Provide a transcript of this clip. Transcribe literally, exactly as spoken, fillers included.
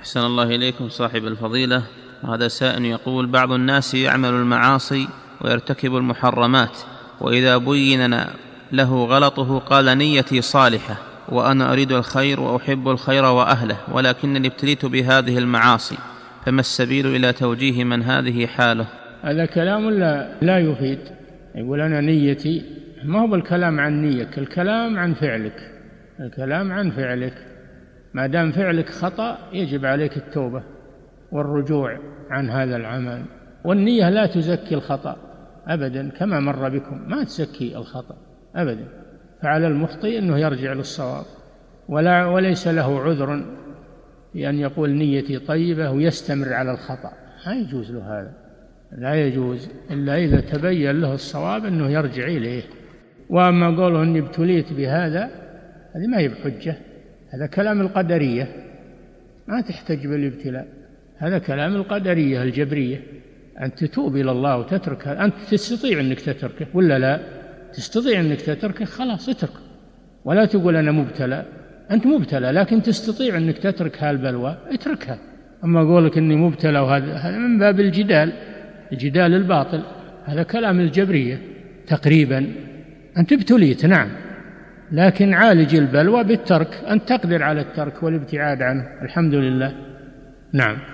أحسن الله إليكم صاحب الفضيلة. هذا سائل يقول: بعض الناس يعمل المعاصي ويرتكب المحرمات، وإذا بين له غلطه قال: نيتي صالحة وأنا أريد الخير وأحب الخير وأهله، ولكنني ابتليت بهذه المعاصي، فما السبيل إلى توجيه من هذه حاله؟ هذا كلام لا, لا يفيد. يقول أنا نيتي، ما هو الكلام عن نيتك، الكلام عن فعلك، الكلام عن فعلك. ما دام فعلك خطأ يجب عليك التوبة والرجوع عن هذا العمل. والنية لا تزكي الخطأ أبدا، كما مر بكم ما تزكي الخطأ أبدا. فعلى المخطئ أنه يرجع للصواب، ولا وليس له عذر بأن يقول نيتي طيبة ويستمر على الخطأ، لا يجوز له هذا، لا يجوز إلا إذا تبين له الصواب أنه يرجع إليه. وأما قوله أني ابتليت بهذا، هذه ما هي بحجة، هذا كلام القدرية، ما تحتج بالابتلاء، هذا كلام القدرية الجبرية. أن تتوب إلى الله وتترك، أنت تستطيع أنك تتركه ولا لا؟ تستطيع أنك تتركه، خلاص اترك، ولا تقول أنا مبتلى. أنت مبتلى لكن تستطيع أنك تترك هالبلوى، اتركها. أما قولك أني مبتلى وهذا هذا من باب الجدال، الجدال الباطل، هذا كلام الجبرية تقريبا. أنت ابتليت نعم، لكن عالج البلوى بالترك، أنت تقدر على الترك والابتعاد عنه، الحمد لله. نعم.